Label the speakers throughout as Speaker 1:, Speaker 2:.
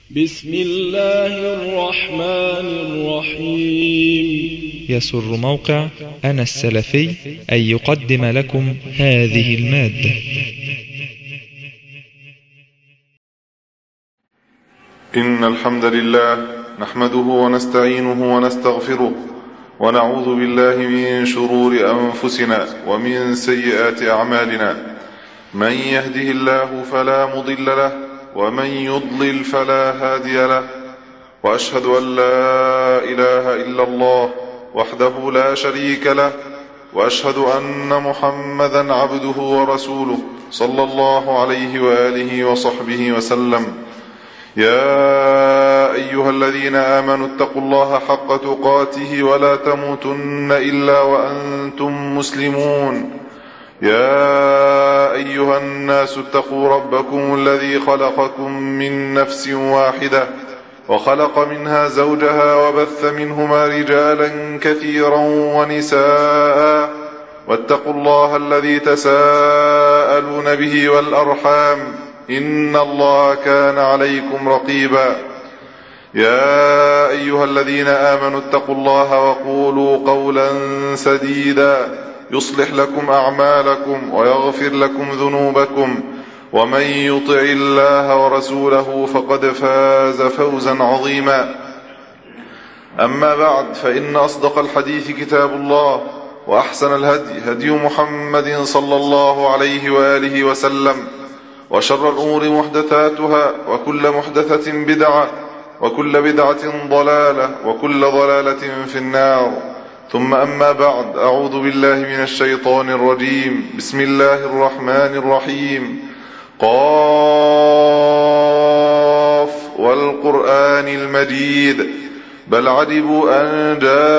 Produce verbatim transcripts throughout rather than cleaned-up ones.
Speaker 1: بسم الله الرحمن الرحيم.
Speaker 2: يسر موقع أنا السلفي أن يقدم لكم هذه المادة.
Speaker 3: إن الحمد لله نحمده ونستعينه ونستغفره ونعوذ بالله من شرور أنفسنا ومن سيئات أعمالنا. من يهده الله فلا مضل له ومن يضلل فلا هادي له، وأشهد أن لا إله إلا الله وحده لا شريك له، وأشهد أن محمدا عبده ورسوله صلى الله عليه وآله وصحبه وسلم. يا أيها الذين آمنوا اتقوا الله حق تقاته ولا تموتن إلا وأنتم مسلمون. يا أيها الناس اتقوا ربكم الذي خلقكم من نفس واحدة وخلق منها زوجها وبث منهما رجالا كثيرا ونساء، واتقوا الله الذي تساءلون به والأرحام إن الله كان عليكم رقيبا. يا أيها الذين آمنوا اتقوا الله وقولوا قولا سديدا يصلح لكم أعمالكم ويغفر لكم ذنوبكم، ومن يطع الله ورسوله فقد فاز فوزا عظيما. أما بعد، فإن أصدق الحديث كتاب الله، وأحسن الهدي هدي محمد صلى الله عليه وآله وسلم، وشر الأمور محدثاتها، وكل محدثة بدعة، وكل بدعة ضلالة، وكل ضلالة في النار. ثم أما بعد، أعوذ بالله من الشيطان الرجيم. بسم الله الرحمن الرحيم. قاف والقرآن المجيد بل عجبوا أن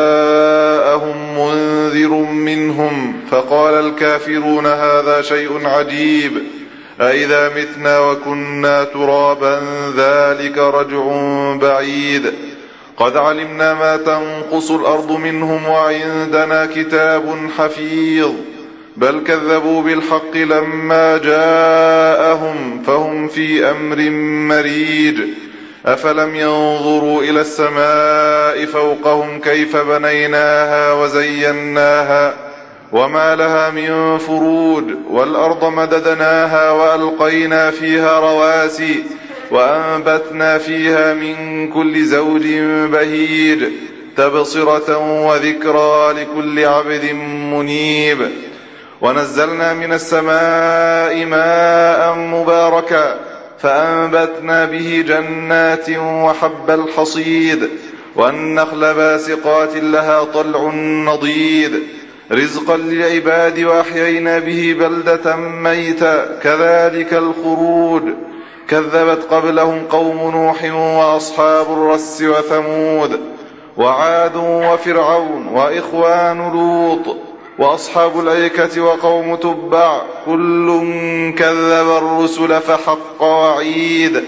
Speaker 3: جاءهم منذر منهم فقال الكافرون هذا شيء عجيب أئذا متنا وكنا ترابا ذلك رجع بعيد قد علمنا ما تنقص الأرض منهم وعندنا كتاب حفيظ بل كذبوا بالحق لما جاءهم فهم في أمر مريج أفلم ينظروا إلى السماء فوقهم كيف بنيناها وزيناها وما لها من فروج والأرض مددناها وألقينا فيها رواسي وأنبتنا فيها من كل زوج بهيج تبصرة وذكرى لكل عبد منيب ونزلنا من السماء ماء مباركا فأنبتنا به جنات وحب الحصيد والنخل باسقات لها طلع نضيد رزقا للعباد وأحيينا به بلدة ميتا كذلك الخروج كذبت قبلهم قوم نوح وأصحاب الرس وثمود وعاد وفرعون وإخوان لوط وأصحاب الأيكة وقوم تبع كل كذب الرسل فحق وعيد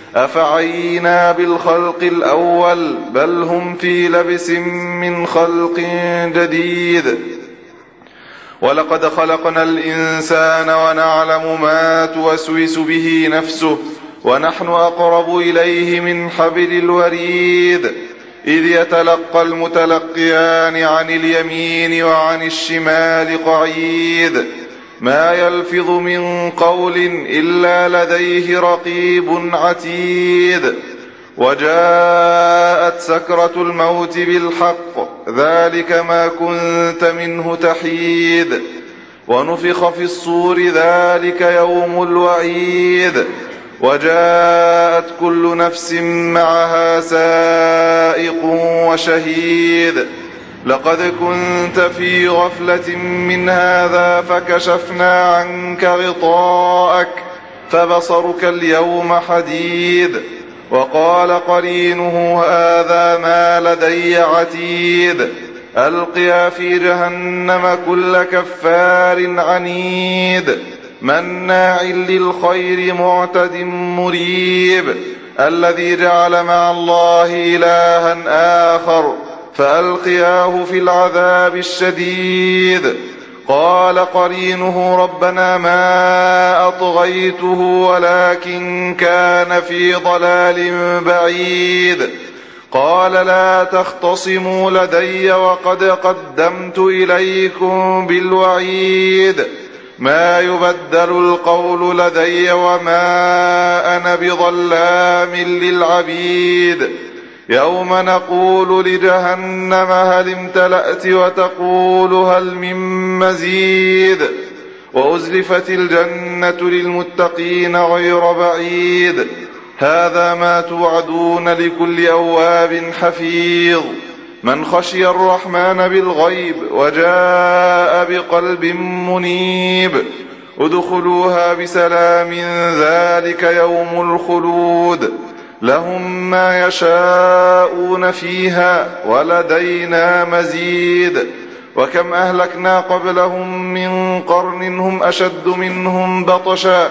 Speaker 3: أفعينا بالخلق الأول بل هم في لبس من خلق جديد ولقد خلقنا الإنسان ونعلم ما توسوس به نفسه ونحن أقرب إليه من حبل الوريد إذ يتلقى المتلقيان عن اليمين وعن الشمال قعيد ما يلفظ من قول إلا لديه رقيب عتيد وجاءت سكرة الموت بالحق ذلك ما كنت منه تحيد ونفخ في الصور ذلك يوم الوعيد وجاءت كل نفس معها سائق وشهيد لقد كنت في غفلة من هذا فكشفنا عنك غطاءك فبصرك اليوم حديد وقال قرينه هذا ما لدي عتيد ألقيا في جهنم كل كفار عنيد مناع للخير معتد مريب الذي جعل مع الله إلها آخر فألقياه في العذاب الشديد قال قرينه ربنا ما أطغيته ولكن كان في ضلال بعيد. قال لا تختصموا لدي وقد قدمت إليكم بالوعيد ما يبدل القول لدي وما أنا بظلام للعبيد. يوم نقول لجهنم هل امتلأت وتقول هل من مزيد وأزلفت الجنة للمتقين غير بعيد. هذا ما توعدون لكل أواب حفيظ من خشي الرحمن بالغيب وجاء بقلب منيب. ادخلوها بسلام ذلك يوم الخلود لهم ما يشاءون فيها ولدينا مزيد. وكم أهلكنا قبلهم من قرن هم أشد منهم بطشا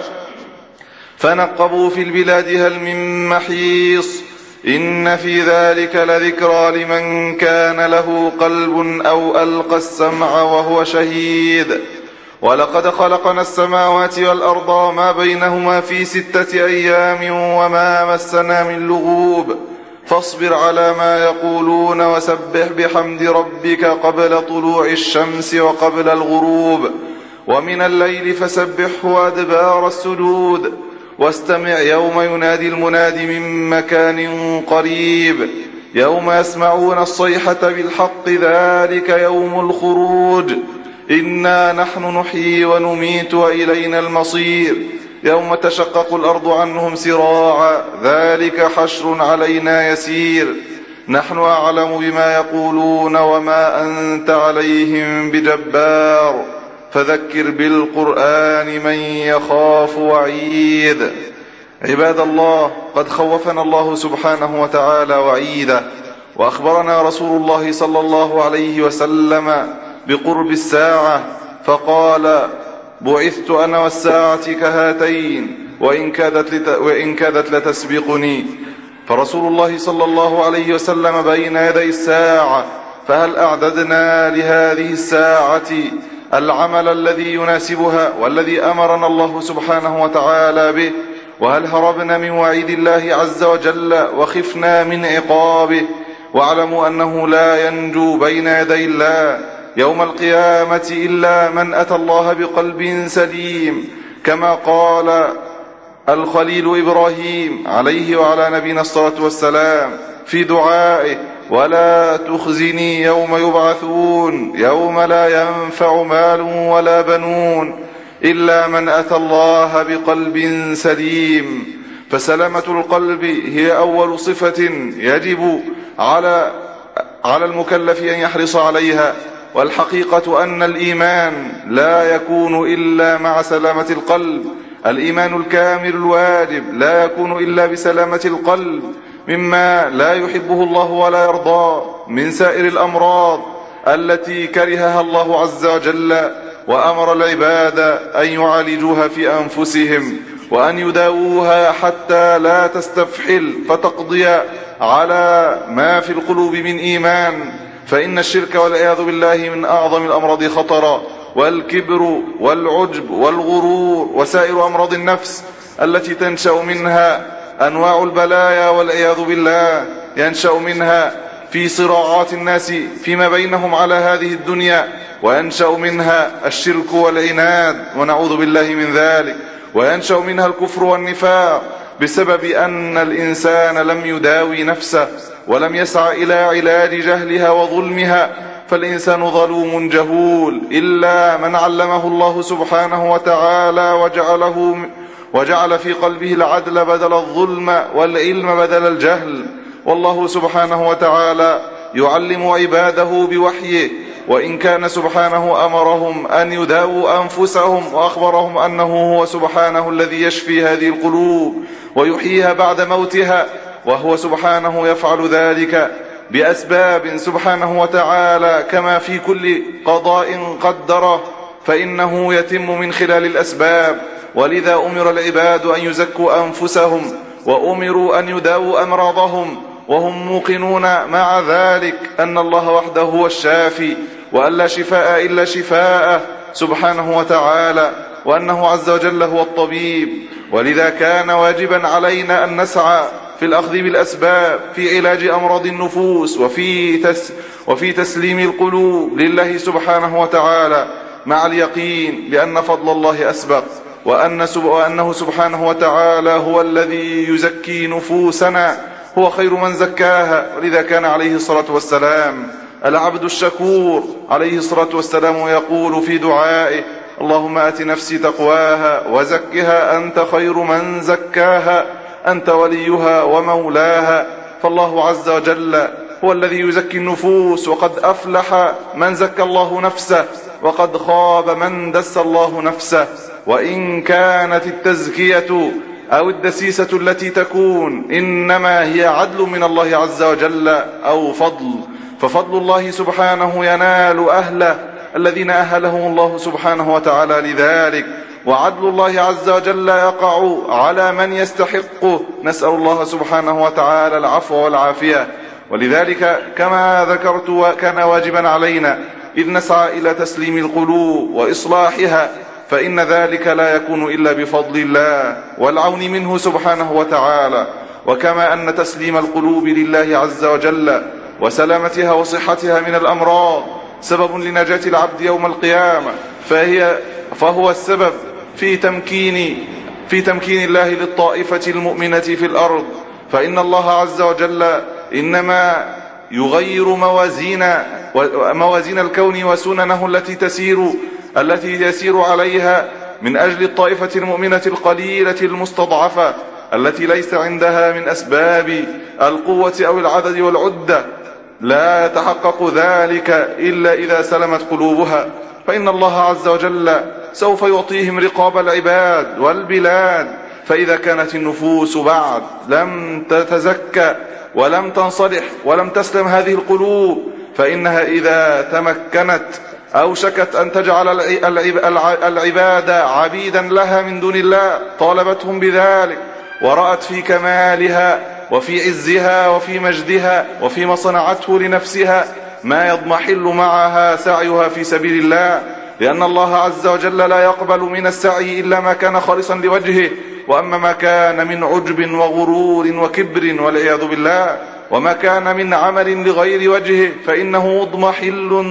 Speaker 3: فنقبوا في البلاد هل من محيص. إن في ذلك لذكرى لمن كان له قلب أو ألقى السمع وهو شهيد. ولقد خلقنا السماوات والأرض وما بينهما في ستة أيام وما مسنا من لغوب. فاصبر على ما يقولون وسبح بحمد ربك قبل طلوع الشمس وقبل الغروب ومن الليل فسبحه وأدبار السجود. واستمع يوم ينادي المناد من مكان قريب يوم يسمعون الصيحة بالحق ذلك يوم الخروج. إنا نحن نحيي ونميت وإلينا المصير. يوم تشقق الأرض عنهم سراعا ذلك حشر علينا يسير. نحن أعلم بما يقولون وما أنت عليهم بجبار فذكر بالقرآن من يخاف وعيد. عباد الله، قد خوفنا الله سبحانه وتعالى وعيده، وأخبرنا رسول الله صلى الله عليه وسلم بقرب الساعة فقال بعثت أنا والساعة كهاتين وإن كادت, لت... وإن كادت لتسبقني. فرسول الله صلى الله عليه وسلم بين يدي الساعة، فهل أعددنا لهذه الساعة العمل الذي يناسبها والذي أمرنا الله سبحانه وتعالى به؟ وهل هربنا من وعيد الله عز وجل وخفنا من عقابه؟ واعلموا أنه لا ينجو بين يدي الله يوم القيامة إلا من أتى الله بقلب سليم، كما قال الخليل إبراهيم عليه وعلى نبينا الصلاة والسلام في دعائه: ولا تخزني يوم يبعثون يوم لا ينفع مال ولا بنون إلا من أتى الله بقلب سليم. فسلامة القلب هي أول صفة يجب على على المكلف أن يحرص عليها. والحقيقة أن الإيمان لا يكون إلا مع سلامة القلب. الإيمان الكامل الواجب لا يكون إلا بسلامة القلب مما لا يحبه الله ولا يرضى من سائر الأمراض التي كرهها الله عز وجل، وأمر العباد أن يعالجوها في أنفسهم وأن يداووها حتى لا تستفحل فتقضي على ما في القلوب من إيمان. فإن الشرك والعياذ بالله من أعظم الأمراض خطرا، والكبر والعجب والغرور وسائر أمراض النفس التي تنشأ منها أنواع البلايا والعياذ بالله، ينشأ منها في صراعات الناس فيما بينهم على هذه الدنيا، وينشأ منها الشرك والعناد ونعوذ بالله من ذلك، وينشأ منها الكفر والنفاق بسبب أن الإنسان لم يداوي نفسه ولم يسعى إلى علاج جهلها وظلمها. فالإنسان ظلوم جهول إلا من علمه الله سبحانه وتعالى وجعله وجعل في قلبه العدل بدل الظلم والعلم بدل الجهل. والله سبحانه وتعالى يعلم عباده بوحيه، وإن كان سبحانه أمرهم أن يداووا أنفسهم وأخبرهم أنه هو سبحانه الذي يشفي هذه القلوب ويحييها بعد موتها، وهو سبحانه يفعل ذلك بأسباب سبحانه وتعالى كما في كل قضاء قدره، فإنه يتم من خلال الأسباب. ولذا أمر العباد أن يزكوا أنفسهم وأمروا أن يداووا أمراضهم وهم موقنون مع ذلك أن الله وحده هو الشافي وأن لا شفاء إلا شفاءه، سبحانه وتعالى، وأنه عز وجل هو الطبيب. ولذا كان واجبا علينا أن نسعى في الأخذ بالأسباب في علاج أمراض النفوس وفي, تس وفي تسليم القلوب لله سبحانه وتعالى، مع اليقين بأن فضل الله أسبق، وأن وأنه سبحانه وتعالى هو الذي يزكي نفوسنا، هو خير من زكاها. ولذا كان عليه الصلاة والسلام العبد الشكور عليه الصلاة والسلام يقول في دعائه: اللهم آت نفسي تقواها وزكها أنت خير من زكاها أنت وليها ومولاها. فالله عز وجل هو الذي يزكي النفوس، وقد أفلح من زكى الله نفسه، وقد خاب من دس الله نفسه. وإن كانت التزكية أو الدسيسة التي تكون إنما هي عدل من الله عز وجل أو فضل، ففضل الله سبحانه ينال أهله الذين أهلهم الله سبحانه وتعالى لذلك، وعدل الله عز وجل يقع على من يستحقه. نسأل الله سبحانه وتعالى العفو والعافية. ولذلك كما ذكرت كان واجبا علينا إذ نسعى إلى تسليم القلوب وإصلاحها، فإن ذلك لا يكون إلا بفضل الله والعون منه سبحانه وتعالى. وكما أن تسليم القلوب لله عز وجل وسلامتها وصحتها من الأمراض سبب لنجاة العبد يوم القيامة، فهي فهو السبب في تمكين في تمكين الله للطائفة المؤمنة في الأرض. فإن الله عز وجل إنما يغير موازين موازين الكون وسننه التي تسير التي يسير عليها من أجل الطائفة المؤمنة القليلة المستضعفة التي ليس عندها من أسباب القوة أو العدد والعدة. لا يتحقق ذلك إلا إذا سلمت قلوبها، فإن الله عز وجل سوف يعطيهم رقاب العباد والبلاد. فإذا كانت النفوس بعد لم تتزكى ولم تنصلح ولم تسلم هذه القلوب، فإنها إذا تمكنت أوشكت أن تجعل العباد عبيدا لها من دون الله، طالبتهم بذلك ورأت في كمالها وفي عزها وفي مجدها وفي ما صنعته لنفسها ما يضمحل معها سعيها في سبيل الله، لأن الله عز وجل لا يقبل من السعي إلا ما كان خالصا لوجهه. وأما ما كان من عجب وغرور وكبر والعياذ بالله، وما كان من عمل لغير وجهه، فإنه مضمحل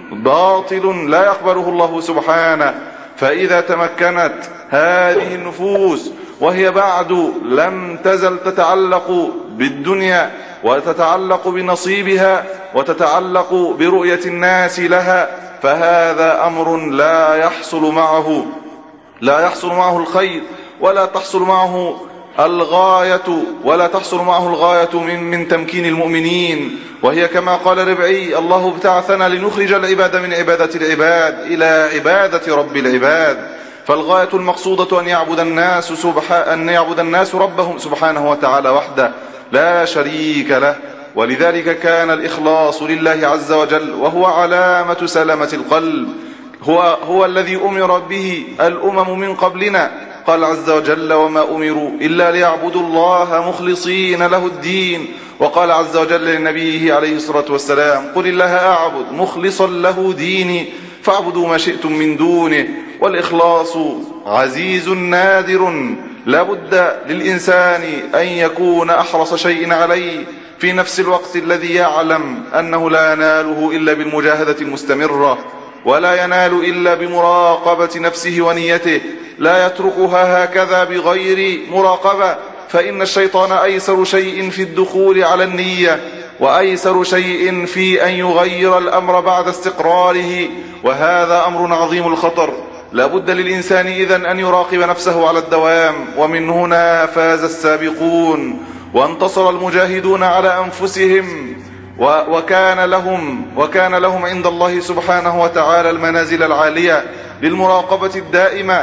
Speaker 3: باطل لا يقبله الله سبحانه. فإذا تمكنت هذه النفوس وهي بعد لم تزل تتعلق بالدنيا وتتعلق بنصيبها وتتعلق برؤية الناس لها، فهذا أمر لا يحصل معه لا يحصل معه الخير، ولا تحصل معه الغاية ولا تحصل معه الغاية من, من تمكين المؤمنين. وهي كما قال ربعي: الله ابتعثنا لنخرج العباد من عبادة العباد إلى عبادة رب العباد. فالغاية المقصودة أن يعبد الناس سبحانه أن يعبد الناس ربهم سبحانه وتعالى وحده لا شريك له. ولذلك كان الإخلاص لله عز وجل، وهو علامة سلامة القلب، هو, هو الذي أمر به الأمم من قبلنا. قال عز وجل: وما أمروا إلا ليعبدوا الله مخلصين له الدين. وقال عز وجل لنبيه عليه الصلاة والسلام: قل الله أعبد مخلصا له ديني فاعبدوا ما شئتم من دونه. والإخلاص عزيز نادر، لا بد للإنسان أن يكون أحرص شيء عليه في نفس الوقت الذي يعلم أنه لا يناله إلا بالمجاهدة المستمرة، ولا ينال إلا بمراقبة نفسه ونيته، لا يتركها هكذا بغير مراقبة. فإن الشيطان أيسر شيء في الدخول على النية، وأيسر شيء في أن يغير الأمر بعد استقراره، وهذا أمر عظيم الخطر. لا بد للإنسان إذن أن يراقب نفسه على الدوام. ومن هنا فاز السابقون وانتصر المجاهدون على أنفسهم، وكان لهم, وكان لهم عند الله سبحانه وتعالى المنازل العالية للمراقبة الدائمة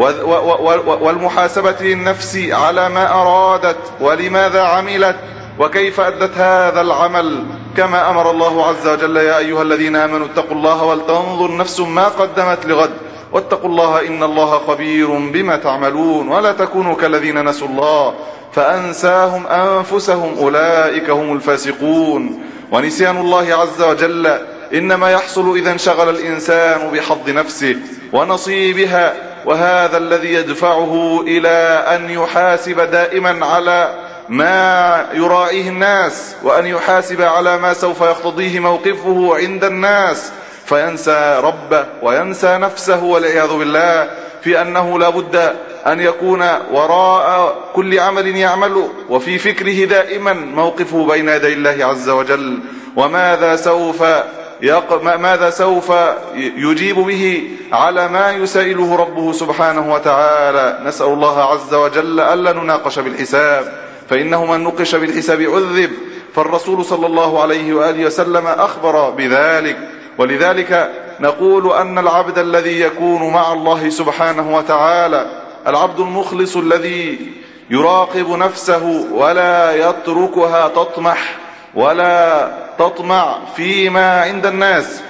Speaker 3: والمحاسبة للنفس على ما أرادت ولماذا عملت وكيف أدت هذا العمل، كما أمر الله عز وجل: يا أيها الذين آمنوا اتقوا الله ولتنظر نفس ما قدمت لغد واتقوا الله إن الله خبير بما تعملون. ولا تكونوا كالذين نسوا الله فأنساهم أنفسهم أولئك هم الفاسقون. ونسيان الله عز وجل إنما يحصل إذا انشغل الإنسان بحظ نفسه ونصيبها، وهذا الذي يدفعه إلى أن يحاسب دائما على ما يراعيه الناس، وأن يحاسب على ما سوف يقتضيه موقفه عند الناس، فينسى ربه وينسى نفسه والعياذ بالله، في أنه لا بد أن يكون وراء كل عمل يعمله وفي فكره دائما موقفه بين يدي الله عز وجل، وماذا سوف يق... ماذا سوف يجيب به على ما يسائله ربه سبحانه وتعالى. نسأل الله عز وجل ألا نناقش بالحساب، فإنه من نقش بالحساب عذب، فالرسول صلى الله عليه وآله وسلم أخبر بذلك. ولذلك نقول أن العبد الذي يكون مع الله سبحانه وتعالى، العبد المخلص الذي يراقب نفسه ولا يتركها تطمح ولا تطمع فيما عند الناس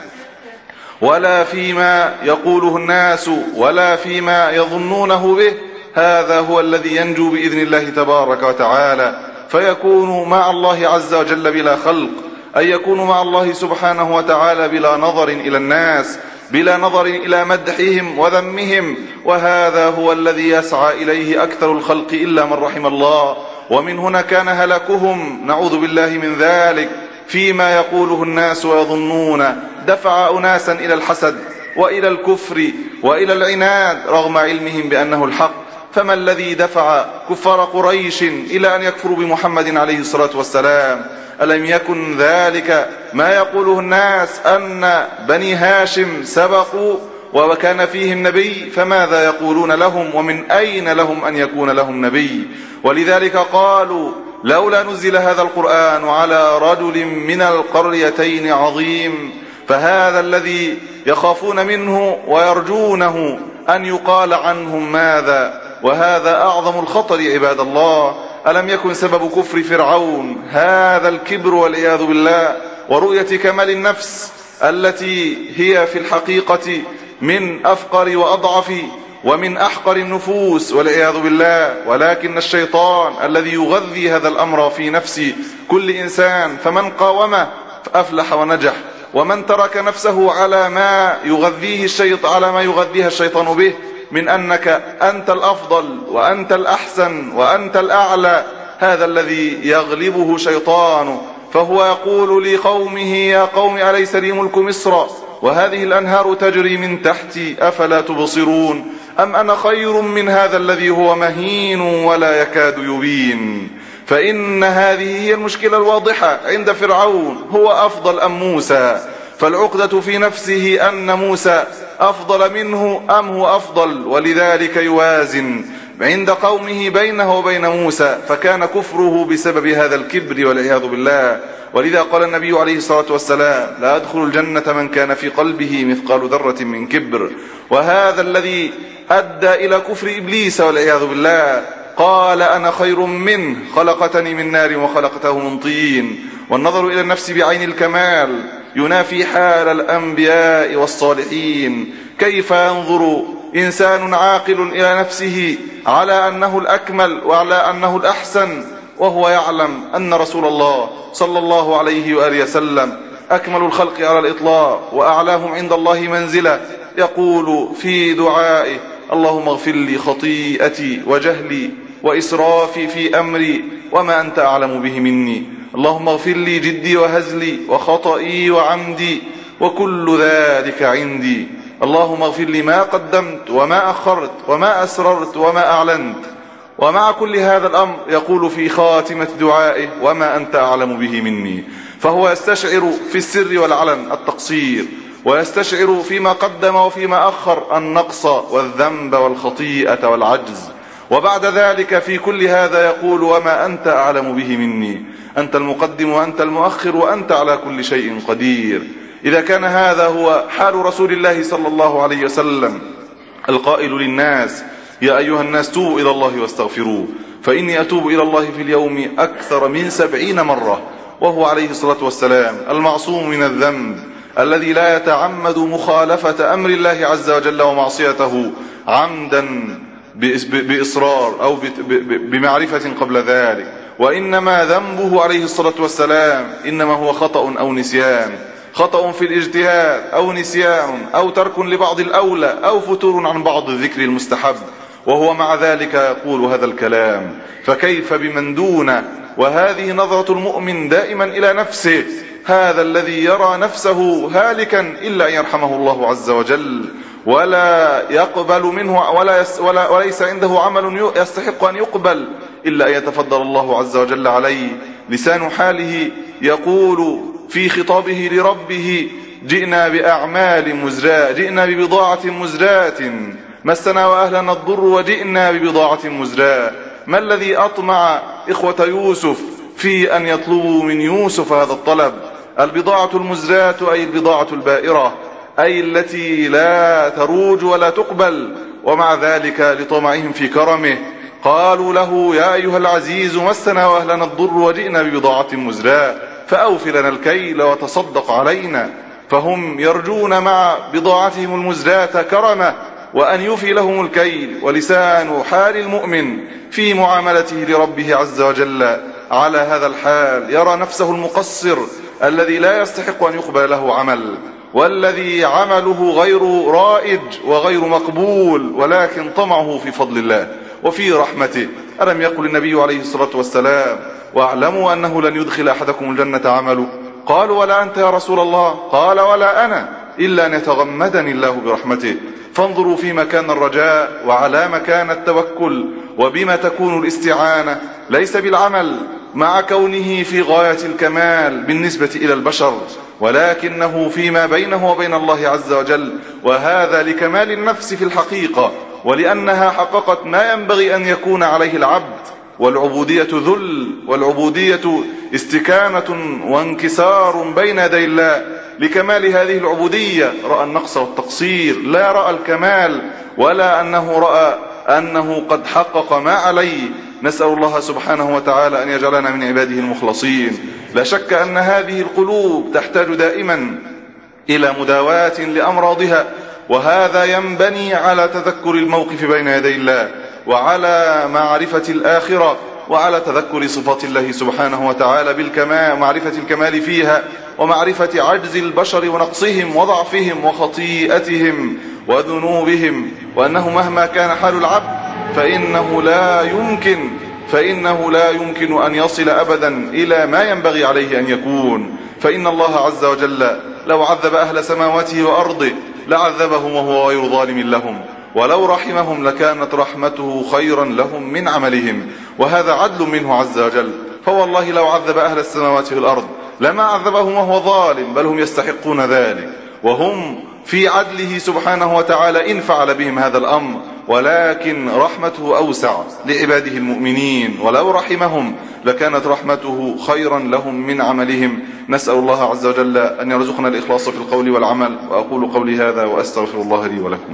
Speaker 3: ولا فيما يقوله الناس ولا فيما يظنونه به، هذا هو الذي ينجو بإذن الله تبارك وتعالى، فيكون مع الله عز وجل بلا خلق، أي يكون مع الله سبحانه وتعالى بلا نظر إلى الناس، بلا نظر إلى مدحهم وذمهم، وهذا هو الذي يسعى إليه أكثر الخلق إلا من رحم الله. ومن هنا كان هلكهم، نعوذ بالله من ذلك، فيما يقوله الناس ويظنون، دفع أناسا إلى الحسد وإلى الكفر وإلى العناد رغم علمهم بأنه الحق. فما الذي دفع كفار قريش إلى أن يكفروا بمحمد عليه الصلاة والسلام؟ ألم يكن ذلك ما يقوله الناس أن بني هاشم سبقوا وكان فيهم نبي، فماذا يقولون لهم ومن أين لهم أن يكون لهم نبي؟ ولذلك قالوا لولا نزل هذا القرآن على رجل من القريتين عظيم، فهذا الذي يخافون منه ويرجونه أن يقال عنهم ماذا، وهذا أعظم الخطر عباد الله. ألم يكن سبب كفر فرعون هذا الكبر والعياذ بالله، ورؤية كمال النفس التي هي في الحقيقة من أفقر وأضعف ومن أحقر النفوس والعياذ بالله، ولكن الشيطان الذي يغذي هذا الأمر في نفس كل إنسان، فمن قاومه فأفلح ونجح، ومن ترك نفسه على ما يغذيه الشيطان على ما يغذيها الشيطان به من أنك أنت الأفضل وأنت الأحسن وأنت الأعلى، هذا الذي يغلبه شيطان، فهو يقول لقومه يا قوم أليس لي ملك مصر وهذه الأنهار تجري من تحتي أفلا تبصرون أم أنا خير من هذا الذي هو مهين ولا يكاد يبين. فإن هذه هي المشكلة الواضحة عند فرعون، هو أفضل أم موسى؟ فالعقدة في نفسه أن موسى أفضل منه أم هو أفضل، ولذلك يوازن عند قومه بينه وبين موسى، فكان كفره بسبب هذا الكبر والعياذ بالله. ولذا قال النبي عليه الصلاة والسلام لا يدخل الجنة من كان في قلبه مثقال ذرة من كبر، وهذا الذي أدى إلى كفر إبليس والعياذ بالله. قال أنا خير منه خلقتني من نار وخلقته من طين. والنظر إلى النفس بعين الكمال ينافي حال الأنبياء والصالحين. كيف ينظر إنسان عاقل إلى نفسه على أنه الأكمل وعلى أنه الأحسن، وهو يعلم أن رسول الله صلى الله عليه وآله وسلم أكمل الخلق على الإطلاق وأعلاهم عند الله منزلة، يقول في دعائه اللهم اغفر لي خطيئتي وجهلي وإسرافي في أمري وما أنت أعلم به مني، اللهم اغفر لي جدي وهزلي وخطئي وعمدي وكل ذلك عندي، اللهم اغفر لي ما قدمت وما أخرت وما أسررت وما أعلنت. ومع كل هذا الأمر يقول في خاتمة دعائه وما أنت أعلم به مني، فهو يستشعر في السر والعلن التقصير، ويستشعر فيما قدم وفيما أخر النقص والذنب والخطيئة والعجز، وبعد ذلك في كل هذا يقول وما أنت أعلم به مني، أنت المقدم وأنت المؤخر وأنت على كل شيء قدير. إذا كان هذا هو حال رسول الله صلى الله عليه وسلم القائل للناس يا أيها الناس توبوا إلى الله واستغفروه فإني أتوب إلى الله في اليوم أكثر من سبعين مرة، وهو عليه الصلاة والسلام المعصوم من الذنب الذي لا يتعمد مخالفة أمر الله عز وجل ومعصيته عمدا بإصرار أو بمعرفة قبل ذلك، وإنما ذنبه عليه الصلاة والسلام إنما هو خطأ أو نسيان. خطأ في الاجتهاد أو نسيان أو ترك لبعض الأولى أو فتور عن بعض الذكر المستحب، وهو مع ذلك يقول هذا الكلام، فكيف بمن دونه؟ وهذه نظرة المؤمن دائما إلى نفسه، هذا الذي يرى نفسه هالكا إلا أن يرحمه الله عز وجل، ولا يقبل منه ولا, يس ولا وليس عنده عمل يستحق أن يقبل إلا أن يتفضل الله عز وجل عليه. لسان حاله يقول في خطابه لربه: جئنا بأعمال مزراة، جئنا ببضاعة مزراة مسنا وأهلنا الضر وجئنا ببضاعة مزراة. ما الذي أطمع إخوة يوسف في أن يطلبوا من يوسف هذا الطلب؟ البضاعة المزراة أي البضاعة البائرة، أي التي لا تروج ولا تقبل، ومع ذلك لطمعهم في كرمه قالوا له: يا أيها العزيز مسنا وأهلنا الضر وجئنا ببضاعة مزراة فأوف لنا الكيل وتصدق علينا. فهم يرجون مع بضاعتهم المزراة كرمه وأن يوفي لهم الكيل. ولسان حال المؤمن في معاملته لربه عز وجل على هذا الحال، يرى نفسه المقصر الذي لا يستحق أن يقبل له عمل، والذي عمله غير رائج وغير مقبول، ولكن طمعه في فضل الله وفي رحمته. ألم يقل النبي عليه الصلاة والسلام: واعلموا أنه لن يدخل أحدكم الجنة عمله؟ قالوا: ولا أنت يا رسول الله؟ قال: ولا أنا، إلا أن يتغمدني الله برحمته. فانظروا في مكان الرجاء وعلى مكان التوكل، وبما تكون الاستعانة، ليس بالعمل مع كونه في غاية الكمال بالنسبة إلى البشر، ولكنه فيما بينه وبين الله عز وجل، وهذا لكمال النفس في الحقيقة، ولأنها حققت ما ينبغي أن يكون عليه العبد. والعبودية ذل، والعبودية استكانة وانكسار بين يدي الله. لكمال هذه العبودية رأى النقص والتقصير، لا رأى الكمال، ولا أنه رأى أنه قد حقق ما عليه. نسأل الله سبحانه وتعالى أن يجعلنا من عباده المخلصين. لا شك أن هذه القلوب تحتاج دائما إلى مداواة لأمراضها، وهذا ينبني على تذكر الموقف بين يدي الله، وعلى معرفة الآخرة، وعلى تذكر صفات الله سبحانه وتعالى بالكمال، ومعرفة الكمال فيها، ومعرفة عجز البشر ونقصهم وضعفهم وخطيئتهم وذنوبهم، وأنه مهما كان حال العبد فإنه لا يمكن فإنه لا يمكن أن يصل أبدا إلى ما ينبغي عليه أن يكون. فإن الله عز وجل لو عذب أهل سماواته وأرضه لعذبهم وهو غير ظالم لهم، ولو رحمهم لكانت رحمته خيرا لهم من عملهم، وهذا عدل منه عز وجل. فوالله لو عذب أهل السماوات والأرض لما عذبهم وهو ظالم، بل هم يستحقون ذلك، وهم في عدله سبحانه وتعالى إن فعل بهم هذا الأمر، ولكن رحمته أوسع لعباده المؤمنين، ولو رحمهم لكانت رحمته خيرا لهم من عملهم. نسأل الله عز وجل أن يرزقنا الإخلاص في القول والعمل. وأقول قولي هذا وأستغفر الله لي ولكم.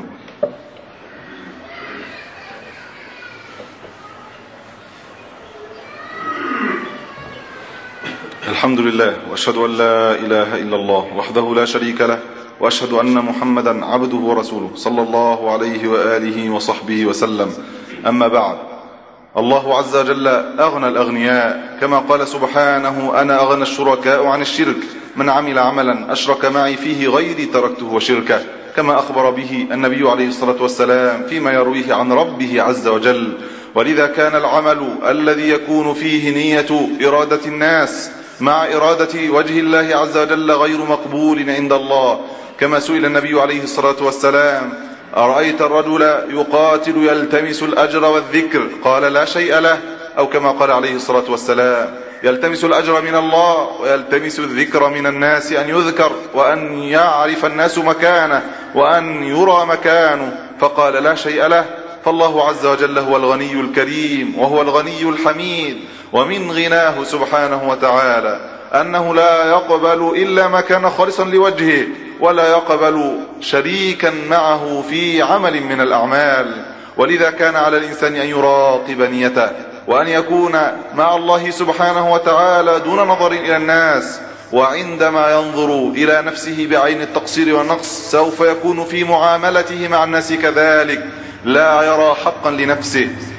Speaker 3: الحمد لله، وأشهد أن لا إله إلا الله وحده لا شريك له، وأشهد أن محمدا عبده ورسوله صلى الله عليه وآله وصحبه وسلم. أما بعد، الله عز وجل أغنى الأغنياء، كما قال سبحانه: أنا أغنى الشركاء عن الشرك، من عمل عملا أشرك معي فيه غيري تركته وشركه، كما أخبر به النبي عليه الصلاة والسلام فيما يرويه عن ربه عز وجل. ولذا كان العمل الذي يكون فيه نية إرادة الناس مع إرادة وجه الله عز وجل غير مقبول عند الله، كما سئل النبي عليه الصلاة والسلام: أرأيت الرجل يقاتل يلتمس الأجر والذكر؟ قال: لا شيء له. أو كما قال عليه الصلاة والسلام: يلتمس الأجر من الله ويلتمس الذكر من الناس، أن يذكر وأن يعرف الناس مكانه وأن يرى مكانه. فقال: لا شيء له. فالله عز وجل هو الغني الكريم، وهو الغني الحميد، ومن غناه سبحانه وتعالى أنه لا يقبل إلا ما كان خالصا لوجهه، ولا يقبل شريكا معه في عمل من الأعمال. ولذا كان على الإنسان أن يراقب نيته، وأن يكون مع الله سبحانه وتعالى دون نظر إلى الناس. وعندما ينظر إلى نفسه بعين التقصير والنقص سوف يكون في معاملته مع الناس كذلك، لا يرى حقا لنفسه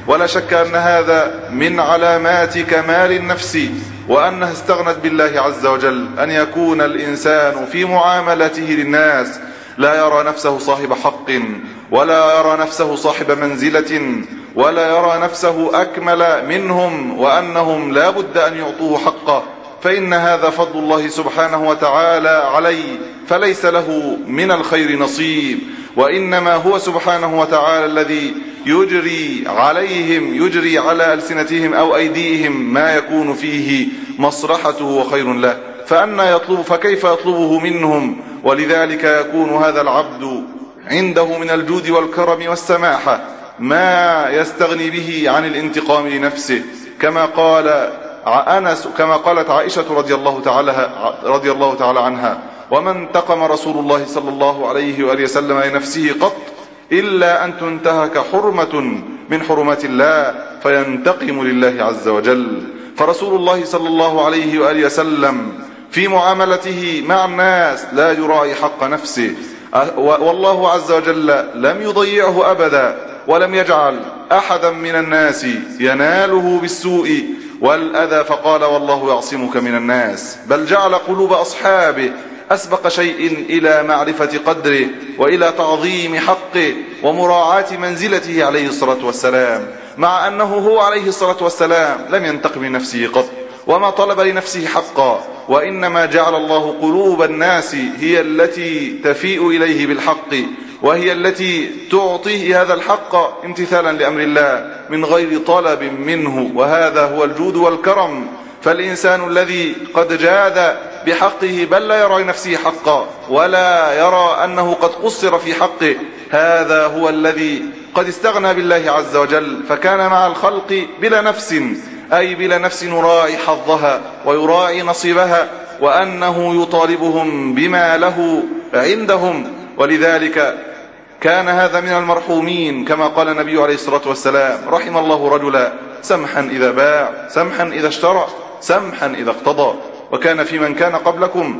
Speaker 3: ولا شك أن هذا من علامات كمال النفس وأنها استغنت بالله عز وجل، أن يكون الإنسان في معاملته للناس لا يرى نفسه صاحب حق، ولا يرى نفسه صاحب منزلة، ولا يرى نفسه أكمل منهم، وأنهم لا بد أن يعطوه حقه، فإن هذا فضل الله سبحانه وتعالى عليه، فليس له من الخير نصيب، وإنما هو سبحانه وتعالى الذي يجري عليهم يجري على ألسنتهم أو أيديهم ما يكون فيه مصلحته وخير له، فأن يطلب فكيف يطلبه منهم؟ ولذلك يكون هذا العبد عنده من الجود والكرم والسماحة ما يستغني به عن الانتقام لنفسه، كما قال أنس كما قالت عائشة رضي الله تعالى رضي الله تعالى عنها: وما انتقم رسول الله صلى الله عليه وآله وسلم لنفسه قط إلا أن تنتهك حرمة من حرمات الله فينتقم لله عز وجل. فرسول الله صلى الله عليه وآله وسلم في معاملته مع الناس لا يراعي حق نفسه، والله عز وجل لم يضيعه أبدا، ولم يجعل أحدا من الناس يناله بالسوء والأذى فقال والله يعصمك من الناس، بل جعل قلوب أصحابه أسبق شيء إلى معرفة قدره وإلى تعظيم حقه ومراعاة منزلته عليه الصلاة والسلام، مع أنه هو عليه الصلاة والسلام لم ينتقم لنفسه قط وما طلب لنفسه حقا، وإنما جعل الله قلوب الناس هي التي تفيء إليه بالحق، وهي التي تعطيه هذا الحق امتثالا لأمر الله من غير طلب منه، وهذا هو الجود والكرم. فالإنسان الذي قد جاد بحقه بل لا يرى لنفسه حقا ولا يرى أنه قد قصر في حقه، هذا هو الذي قد استغنى بالله عز وجل، فكان مع الخلق بلا نفس، أي بلا نفس يراعي حظها ويراعي نصيبها، وأنه يطالبهم بما له عندهم. ولذلك كان هذا من المرحومين، كما قال النبي عليه الصلاة والسلام: رحم الله رجلا سمحا إذا باع، سمحا إذا اشترى، سمحا إذا اقتضى. وكان في من كان قبلكم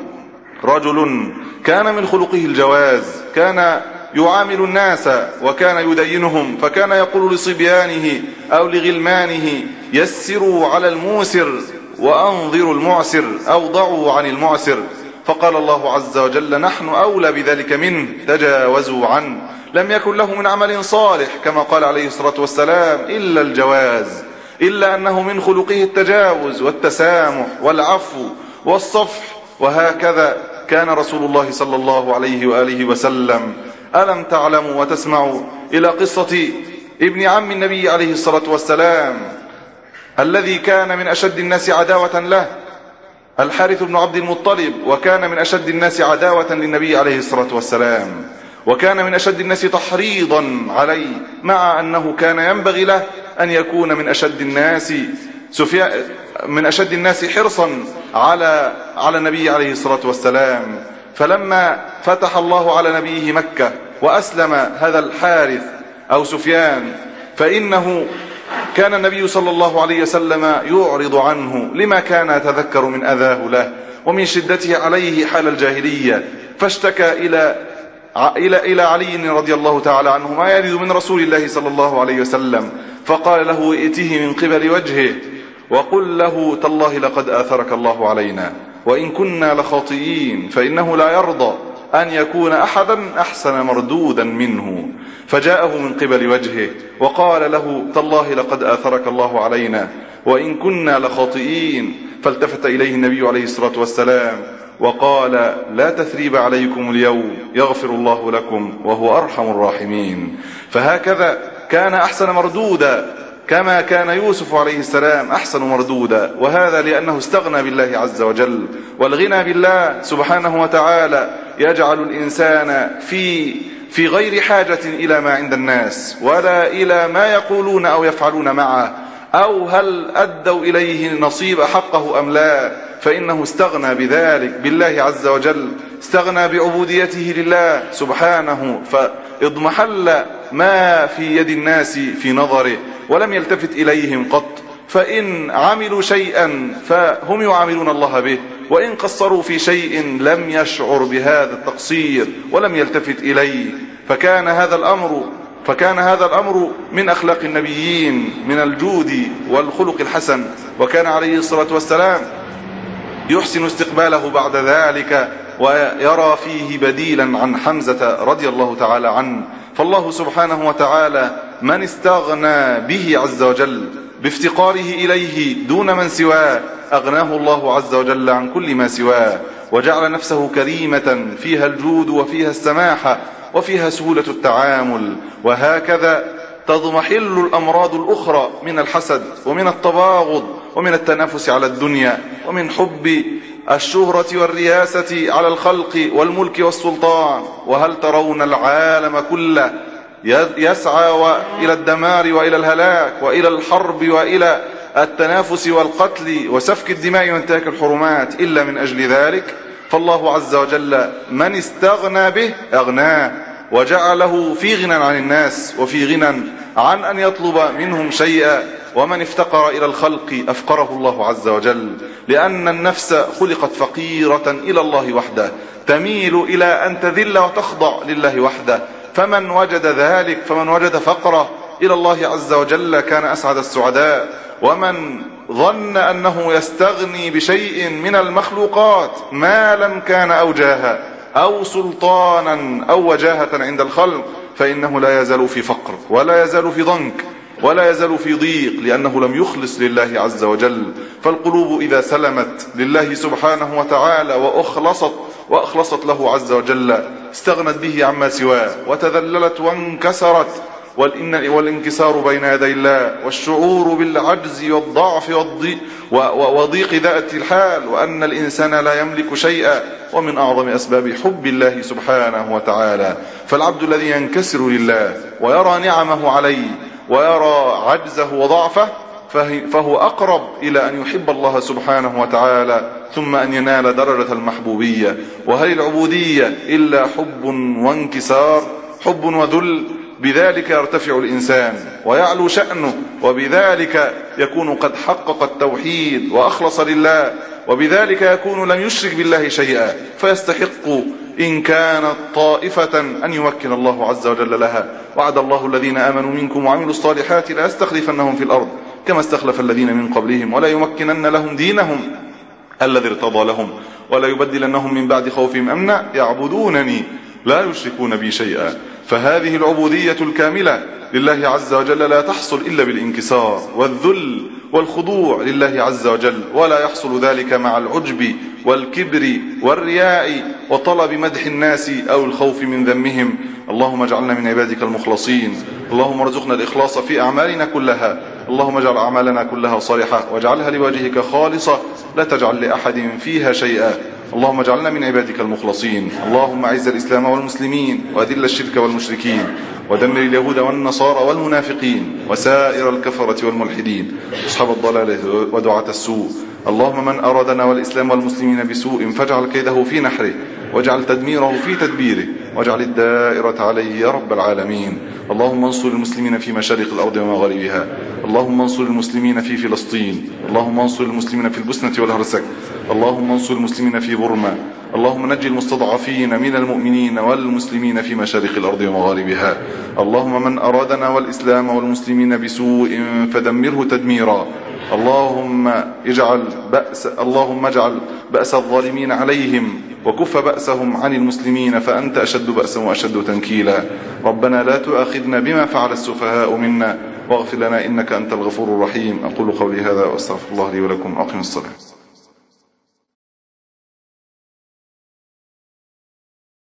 Speaker 3: رجل كان من خلقه الجواز، كان يعامل الناس وكان يدينهم، فكان يقول لصبيانه أو لغلمانه: يسروا على الموسر وأنظروا المعسر، أو ضعوا عن المعسر. فقال الله عز وجل: نحن أولى بذلك منه، تجاوزوا عنه. لم يكن له من عمل صالح كما قال عليه الصلاة والسلام إلا الجواز، إلا أنه من خلقه التجاوز والتسامح والعفو والصفح، وهكذا كان رسول الله صلى الله عليه وآله وسلم. ألم تعلموا وتسمعوا إلى قصة ابن عم النبي عليه الصلاة والسلام الذي كان من أشد الناس عداوة له، الحارث بن عبد المطلب، وكان من أشد الناس عداوة للنبي عليه الصلاة والسلام، وكان من أشد الناس تحريضا عليه، مع أنه كان ينبغي له أن يكون من أشد الناس سفيان من أشد الناس حرصا على على النبي عليه الصلاة والسلام. فلما فتح الله على نبيه مكة وأسلم هذا الحارث أو سفيان، فإنه كان النبي صلى الله عليه وسلم يعرض عنه لما كان يتذكر من أذاه له ومن شدته عليه حال الجاهلية، فاشتكى إلى إلى إلى علي رضي الله تعالى عنه ما يرد من رسول الله صلى الله عليه وسلم، فقال له: ائته من قبل وجهه وقل له: تالله لقد آثرك الله علينا وإن كنا لخاطئين، فإنه لا يرضى أن يكون أحدا أحسن مردودا منه. فجاءه من قبل وجهه وقال له: تالله لقد آثرك الله علينا وإن كنا لخاطئين. فالتفت إليه النبي عليه الصلاة والسلام وقال: لا تثريب عليكم اليوم، يغفر الله لكم وهو أرحم الراحمين. فهكذا كان أحسن مردودا، كما كان يوسف عليه السلام أحسن مردودا، وهذا لأنه استغنى بالله عز وجل. والغنى بالله سبحانه وتعالى يجعل الإنسان في في غير حاجة إلى ما عند الناس ولا إلى ما يقولون أو يفعلون معه، أو هل أدوا إليه نصيب حقه أم لا، فإنه استغنى بذلك بالله عز وجل، استغنى بعبوديته لله سبحانه، فاضمحل ما في يد الناس في نظره ولم يلتفت إليهم قط. فإن عملوا شيئا فهم يعاملون الله به، وإن قصروا في شيء لم يشعر بهذا التقصير ولم يلتفت إليه. فكان هذا الأمر فكان هذا الأمر من أخلاق النبيين، من الجود والخلق الحسن. وكان عليه الصلاة والسلام يحسن استقباله بعد ذلك ويرى فيه بديلا عن حمزة رضي الله تعالى عنه. فالله سبحانه وتعالى من استغنى به عز وجل بافتقاره إليه دون من سواه أغناه الله عز وجل عن كل ما سواه، وجعل نفسه كريمة فيها الجود وفيها السماحة وفيها سهولة التعامل. وهكذا تضمحل الأمراض الأخرى من الحسد ومن التباغض ومن التنافس على الدنيا ومن حب الشهرة والرياسة على الخلق والملك والسلطان. وهل ترون العالم كله يسعى إلى الدمار وإلى الهلاك وإلى الحرب وإلى التنافس والقتل وسفك الدماء وانتهاك الحرمات إلا من أجل ذلك؟ فالله عز وجل من استغنى به أغناه وجعله في غنى عن الناس وفي غنى عن أن يطلب منهم شيئا، ومن افتقر إلى الخلق أفقره الله عز وجل، لأن النفس خلقت فقيرة إلى الله وحده، تميل إلى أن تذل وتخضع لله وحده. فمن وجد ذلك، فمن وجد فقره إلى الله عز وجل كان أسعد السعداء. ومن ظن أنه يستغني بشيء من المخلوقات مالا كان أو جاها أو سلطانا أو وجاهة عند الخلق فإنه لا يزال في فقر ولا يزال في ضنك ولا يزال في ضيق، لأنه لم يخلص لله عز وجل. فالقلوب إذا سلمت لله سبحانه وتعالى وأخلصت وأخلصت له عز وجل استغنت به عما سواه وتذللت وانكسرت. والانكسار بين يدي الله والشعور بالعجز والضعف والضيق وضيق ذات الحال وأن الإنسان لا يملك شيئا، ومن أعظم أسباب حب الله سبحانه وتعالى. فالعبد الذي ينكسر لله ويرى نعمه عليه ويرى عجزه وضعفه فهو أقرب إلى أن يحب الله سبحانه وتعالى ثم أن ينال درجة المحبوبية. وهل العبودية إلا حب وانكسار، حب وذل؟ بذلك يرتفع الإنسان ويعلو شأنه، وبذلك يكون قد حقق التوحيد وأخلص لله، وبذلك يكون لم يشرك بالله شيئا، فيستحق إن كانت طائفة أن يمكن الله عز وجل لها. وعد الله الذين آمنوا منكم وعملوا الصالحات لا يستخلفنهم في الأرض كما استخلف الذين من قبلهم ولا يمكنن لهم دينهم الذي ارتضى لهم ولا يبدلنهم من بعد خوفهم أمنا يعبدونني لا يشركون بي شيئا. فهذه العبودية الكاملة لله عز وجل لا تحصل إلا بالانكسار والذل والخضوع لله عز وجل، ولا يحصل ذلك مع العجب والكبر والرياء وطلب مدح الناس أو الخوف من ذمهم. اللهم اجعلنا من عبادك المخلصين، اللهم ارزقنا الإخلاص في أعمالنا كلها، اللهم اجعل أعمالنا كلها صالحة واجعلها لوجهك خالصة لا تجعل لأحد فيها شيئا. اللهم اجعلنا من عبادك المخلصين. اللهم اعز الإسلام والمسلمين وأذل الشرك والمشركين ودمر اليهود والنصارى والمنافقين وسائر الكفرة والملحدين أصحاب الضلالة ودعاة السوء. اللهم من أرادنا والإسلام والمسلمين بسوء فاجعل كيده في نحره واجعل تدميره في تدبيره واجعل الدائرة عليه يا رب العالمين. اللهم انصر المسلمين في مشارق الأرض ومغاربها، اللهم انصر المسلمين في فلسطين، اللهم انصر المسلمين في البوسنة والهرسك، اللهم انصر المسلمين في بورما، اللهم نجي المستضعفين من المؤمنين والمسلمين في مشارق الأرض ومغاربها. اللهم من أرادنا والإسلام والمسلمين بسوء فدمره تدميرا. اللهم اجعل بأس اللهم اجعل بأس الظالمين عليهم وكف بأسهم عن المسلمين فأنت أشد بأسا وأشد تنكيلا. ربنا لا تؤاخذنا بما فعل السفهاء منا واغفر لنا إنك أنت الغفور الرحيم. أقول قولي هذا وأستغفر الله لي ولكم. أقم الصلاة.